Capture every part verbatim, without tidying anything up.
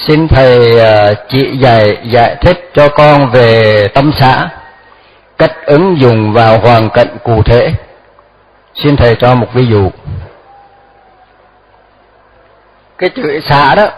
Xin Thầy chỉ dạy giải thích cho con về tâm xã, cách ứng dụng vào hoàn cảnh cụ thể. Xin Thầy cho một ví dụ. Cái chữ xã đó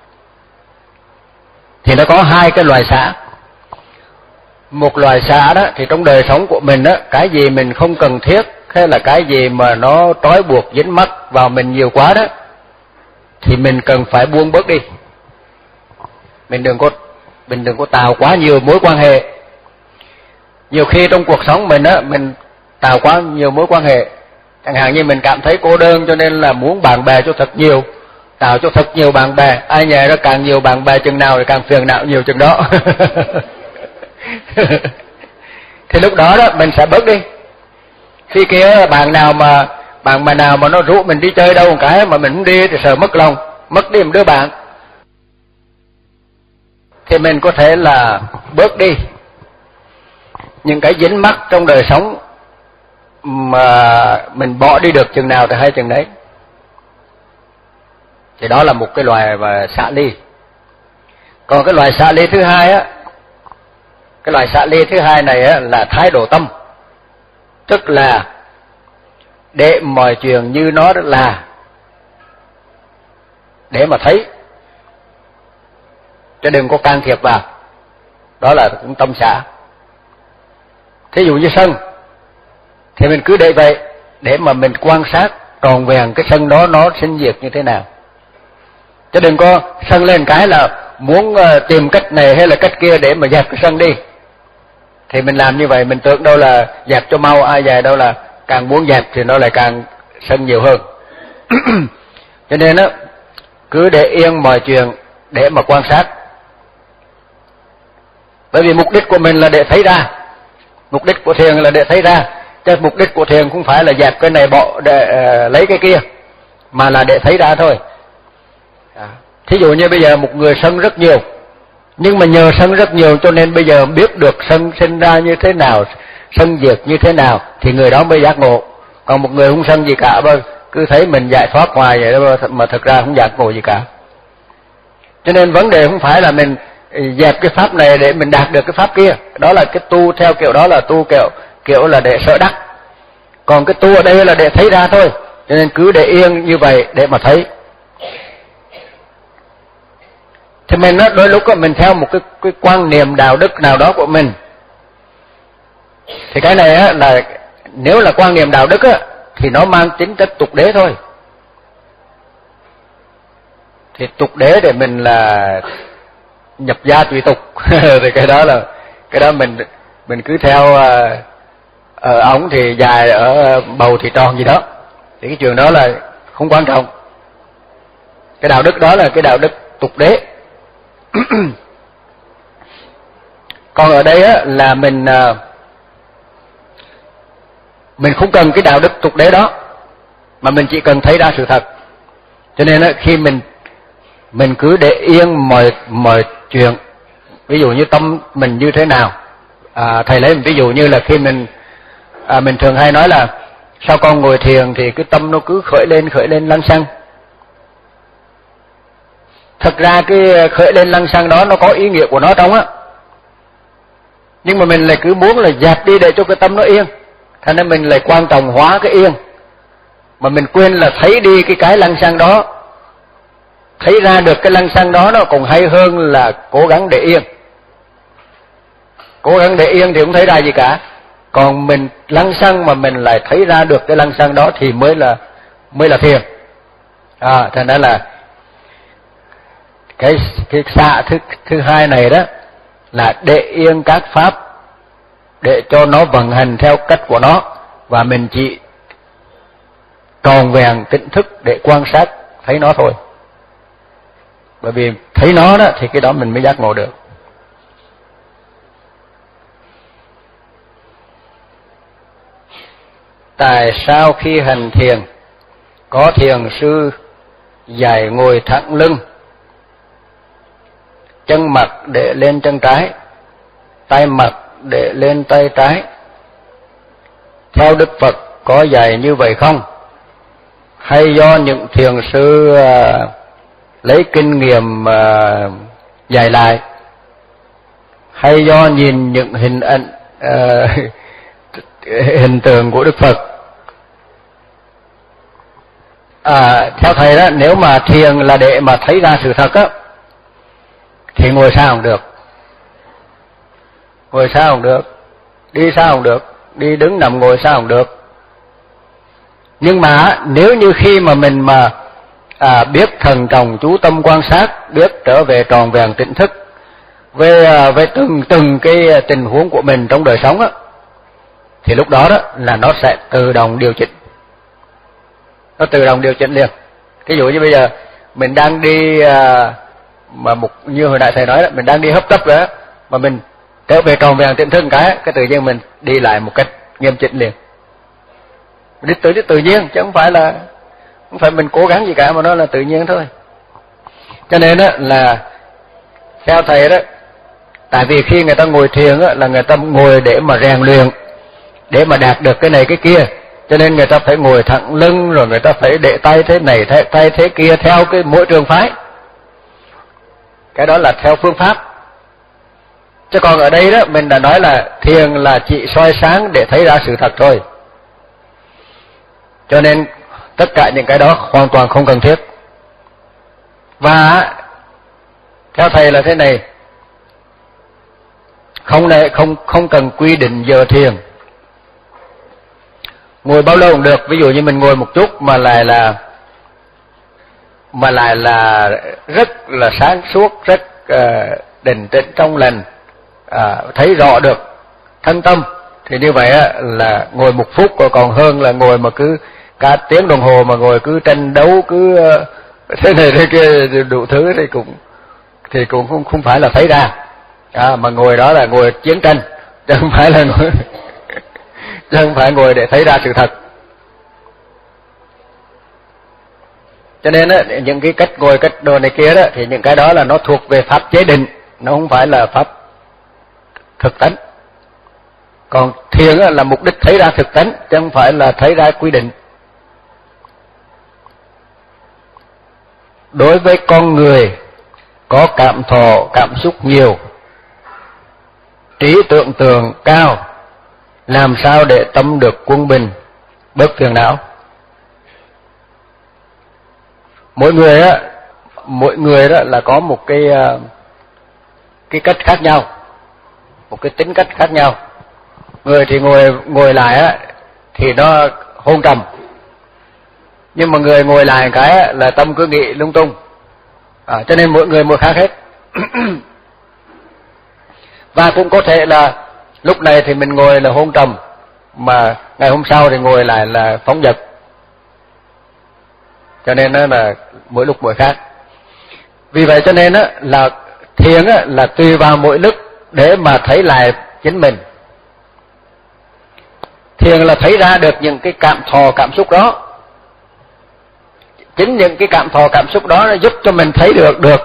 thì nó có hai cái loài xã. Một loài xã đó thì trong đời sống của mình đó, cái gì mình không cần thiết hay là cái gì mà nó trói buộc dính mắc vào mình nhiều quá đó thì mình cần phải buông bớt đi. Mình đừng có mình đừng có tạo quá nhiều mối quan hệ. Nhiều khi trong cuộc sống mình á, mình tạo quá nhiều mối quan hệ. Chẳng hạn như mình cảm thấy cô đơn cho nên là muốn bạn bè cho thật nhiều, tạo cho thật nhiều bạn bè. Ai nhờ nó càng nhiều bạn bè chừng nào thì càng phiền não nhiều chừng đó. Thì lúc đó đó mình sẽ bớt đi. Khi kia bạn nào mà bạn mà nào mà nó rủ mình đi chơi đâu một cái mà mình không đi thì sợ mất lòng, mất đi một đứa bạn, thì mình có thể là bớt đi những cái dính mắc trong đời sống mà mình bỏ đi được chừng nào thì hay chừng đấy. Thì đó là một cái loài và xả ly. Còn cái loài xả ly thứ hai á, cái loài xả ly thứ hai này á là thái độ tâm, tức là để mọi chuyện như nó là, để mà thấy, chứ đừng có can thiệp vào. Đó là cũng tâm xả. Thí dụ như sân thì mình cứ để vậy, để mà mình quan sát tròn vẹn cái sân đó nó sinh diệt như thế nào. Chứ đừng có sân lên cái là muốn tìm cách này hay là cách kia để mà dẹp cái sân đi. Thì mình làm như vậy, mình tưởng đâu là dẹp cho mau, ai dè đâu là càng muốn dẹp thì nó lại càng sân nhiều hơn. Cho nên á, cứ để yên mọi chuyện để mà quan sát. Bởi vì mục đích của mình là để thấy ra, mục đích của thiền là để thấy ra, chứ mục đích của thiền không phải là dẹp cái này bỏ để uh, lấy cái kia, mà là để thấy ra thôi. À, thí dụ như bây giờ một người sân rất nhiều, nhưng mà nhờ sân rất nhiều cho nên bây giờ biết được sân sinh ra như thế nào, sân diệt như thế nào, thì người đó mới giác ngộ. Còn một người không sân gì cả, cứ thấy mình giải thoát hoài vậy đó, mà thực ra không giác ngộ gì cả. Cho nên vấn đề không phải là mình dẹp cái pháp này để mình đạt được cái pháp kia. Đó là cái tu theo kiểu đó là tu kiểu kiểu là để sợ đắc. Còn cái tu ở đây là để thấy ra thôi. Cho nên cứ để yên như vậy để mà thấy. Thì mình đó, đôi lúc đó, mình theo một cái, cái quan niệm đạo đức nào đó của mình. Thì cái này á, là nếu là quan niệm đạo đức á, thì nó mang tính chất tục đế thôi. Thì tục đế để mình là nhập gia tùy tục. Thì cái đó là cái đó mình mình cứ theo ở ống thì dài, ở bầu thì tròn gì đó. Thì cái chuyện đó là không quan trọng. Cái đạo đức đó là cái đạo đức tục đế. Còn ở đây á, là mình mình không cần cái đạo đức tục đế đó, mà mình chỉ cần thấy ra sự thật. Cho nên á, khi mình mình cứ để yên mọi mọi chuyện. Ví dụ như tâm mình như thế nào, à, thầy lấy một ví dụ như là khi mình à, mình thường hay nói là sao con ngồi thiền thì cái tâm nó cứ khởi lên khởi lên lăng xăng. Thật ra cái khởi lên lăng xăng đó nó có ý nghĩa của nó trong á, nhưng mà mình lại cứ muốn là dẹp đi để cho cái tâm nó yên, thành nên mình lại quan trọng hóa cái yên, mà mình quên là thấy đi cái cái lăng xăng đó. Thấy ra được cái lăng xăng đó nó còn hay hơn là cố gắng để yên. Cố gắng để yên thì không thấy ra gì cả. Còn mình lăng xăng mà mình lại thấy ra được cái lăng xăng đó thì mới là mới là thiền. À, thành ra là cái cái xạ thứ thứ hai này đó là để yên các pháp để cho nó vận hành theo cách của nó, và mình chỉ tròn vẹn tỉnh thức để quan sát thấy nó thôi. Bởi vì thấy nó đó thì cái đó mình mới giác ngộ được. Tại sao khi hành thiền có thiền sư dạy ngồi thẳng lưng, chân mặt để lên chân trái, tay mặt để lên tay trái? Theo Đức Phật có dạy như vậy không? Hay do những thiền sư uh, lấy kinh nghiệm uh, dạy lại, hay do nhìn những hình ảnh uh, hình tượng của Đức Phật. À, theo thầy đó, nếu mà thiền là để mà thấy ra sự thật á, thì ngồi sao không được, ngồi sao không được, đi sao không được, đi đứng nằm ngồi sao không được. Nhưng mà nếu như khi mà mình mà à, biết thần trọng chú tâm quan sát, biết trở về tròn vẹn tỉnh thức về về từng từng cái tình huống của mình trong đời sống á, thì lúc đó đó là nó sẽ tự động điều chỉnh, nó tự động điều chỉnh liền. Ví dụ như bây giờ mình đang đi à, mà một như hồi nãy thầy nói đó, mình đang đi hấp tấp đó, mà mình trở về tròn vẹn tỉnh thức cái cái tự nhiên mình đi lại một cách nghiêm chỉnh liền, đi tự tự nhiên, chứ không phải là không phải mình cố gắng gì cả, mà nó là tự nhiên thôi. Cho nên đó là theo thầy đó, tại vì khi người ta ngồi thiền á, là người ta ngồi để mà rèn luyện, để mà đạt được cái này cái kia, cho nên người ta phải ngồi thẳng lưng, rồi người ta phải để tay thế này thế, tay thế kia theo cái mỗi trường phái. Cái đó là theo phương pháp. Chứ còn ở đây đó mình đã nói là thiền là chỉ soi sáng để thấy ra sự thật thôi. Cho nên tất cả những cái đó hoàn toàn không cần thiết. Và theo thầy là thế này, không này không không cần quy định giờ thiền, ngồi bao lâu cũng được. Ví dụ như mình ngồi một chút mà lại là mà lại là rất là sáng suốt, rất uh, định tĩnh trong lành, uh, thấy rõ được thân tâm, thì như vậy á, là ngồi một phút còn hơn là ngồi mà cứ cả tiếng đồng hồ mà ngồi cứ tranh đấu, cứ uh, thế này thế kia đủ thứ, thì cũng thì cũng không không phải là thấy ra. À, mà ngồi đó là ngồi chiến tranh, chứ không phải là ngồi chứ không phải ngồi để thấy ra sự thật. Cho nên á, những cái cách ngồi cách đồ này kia đó, thì những cái đó là nó thuộc về pháp chế định, nó không phải là pháp thực tánh. Còn thiền á, là mục đích thấy ra thực tánh, chứ không phải là thấy ra quy định. Đối với con người có cảm thọ, cảm xúc nhiều, trí tưởng tượng cao, làm sao để tâm được quân bình, bớt phiền não? Mỗi người á, mỗi người đó là có một cái cái cách khác nhau, một cái tính cách khác nhau. Người thì ngồi ngồi lại á thì nó hôn trầm, nhưng mà người ngồi lại cái á, là tâm cứ nghĩ lung tung. À, cho nên mỗi người một khác hết. Và cũng có thể là lúc này thì mình ngồi là hôn trầm, mà ngày hôm sau thì ngồi lại là phóng dật. Cho nên nó là mỗi lúc mỗi khác. Vì vậy cho nên á, là thiền á, là tùy vào mỗi lúc để mà thấy lại chính mình. Thiền là thấy ra được những cái cảm thọ cảm xúc đó. Chính những cái cảm thọ cảm xúc đó nó giúp cho mình thấy được được.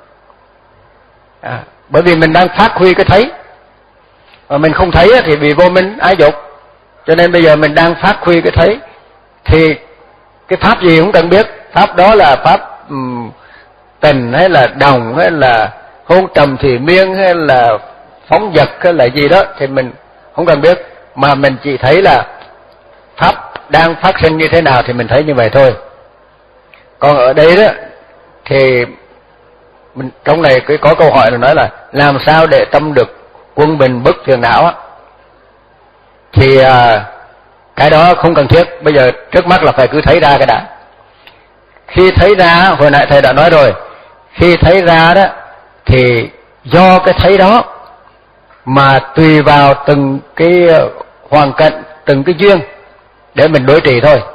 À, bởi vì mình đang phát huy cái thấy, mà mình không thấy thì bị vô minh ái dục. Cho nên bây giờ mình đang phát huy cái thấy, thì cái pháp gì cũng cần biết. Pháp đó là pháp um, tình hay là đồng hay là hôn trầm thủy miên hay là phóng dật hay là gì đó thì mình không cần biết, mà mình chỉ thấy là pháp đang phát sinh như thế nào thì mình thấy như vậy thôi. Còn ở đây đó thì mình, trong này cái có câu hỏi là nói là làm sao để tâm được quân bình bất phiền não á, thì à, cái đó không cần thiết. Bây giờ trước mắt là phải cứ thấy ra cái đã. Khi thấy ra, hồi nãy thầy đã nói rồi, khi thấy ra đó thì do cái thấy đó mà tùy vào từng cái hoàn cảnh, từng cái duyên để mình đối trị thôi.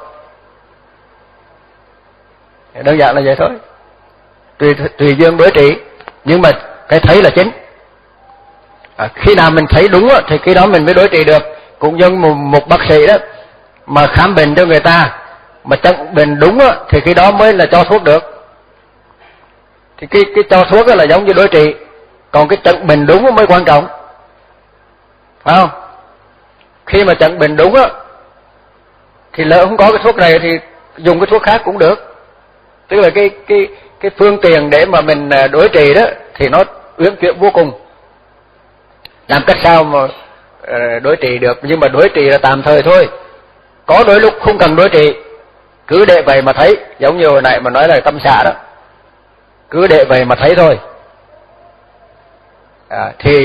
Đơn giản là vậy thôi. Tùy, tùy duyên đối trị, nhưng mà cái thấy là chính. À, khi nào mình thấy đúng thì khi đó mình mới đối trị được. Cũng như một, một bác sĩ đó mà khám bệnh cho người ta mà chẩn bệnh đúng thì khi đó mới là cho thuốc được. Thì cái cái cho thuốc là giống như đối trị, còn cái chẩn bệnh đúng mới quan trọng, phải không? Khi mà chẩn bệnh đúng thì lỡ không có cái thuốc này thì dùng cái thuốc khác cũng được. Tức là cái cái cái phương tiện để mà mình đối trị đó thì nó uyển chuyển vô cùng. Làm cách sao mà đối trị được, nhưng mà đối trị là tạm thời thôi. Có đôi lúc không cần đối trị, cứ để vậy mà thấy, giống như hồi nãy mà nói là tâm xả đó, cứ để vậy mà thấy thôi. À, thì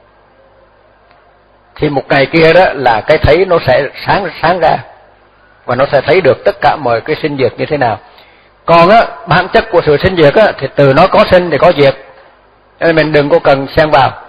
thì một ngày kia đó là cái thấy nó sẽ sáng sáng ra, và nó sẽ thấy được tất cả mọi cái sinh diệt như thế nào. Còn á, bản chất của sự sinh diệt á, thì từ nó có sinh thì có diệt, nên mình đừng có cần xen vào.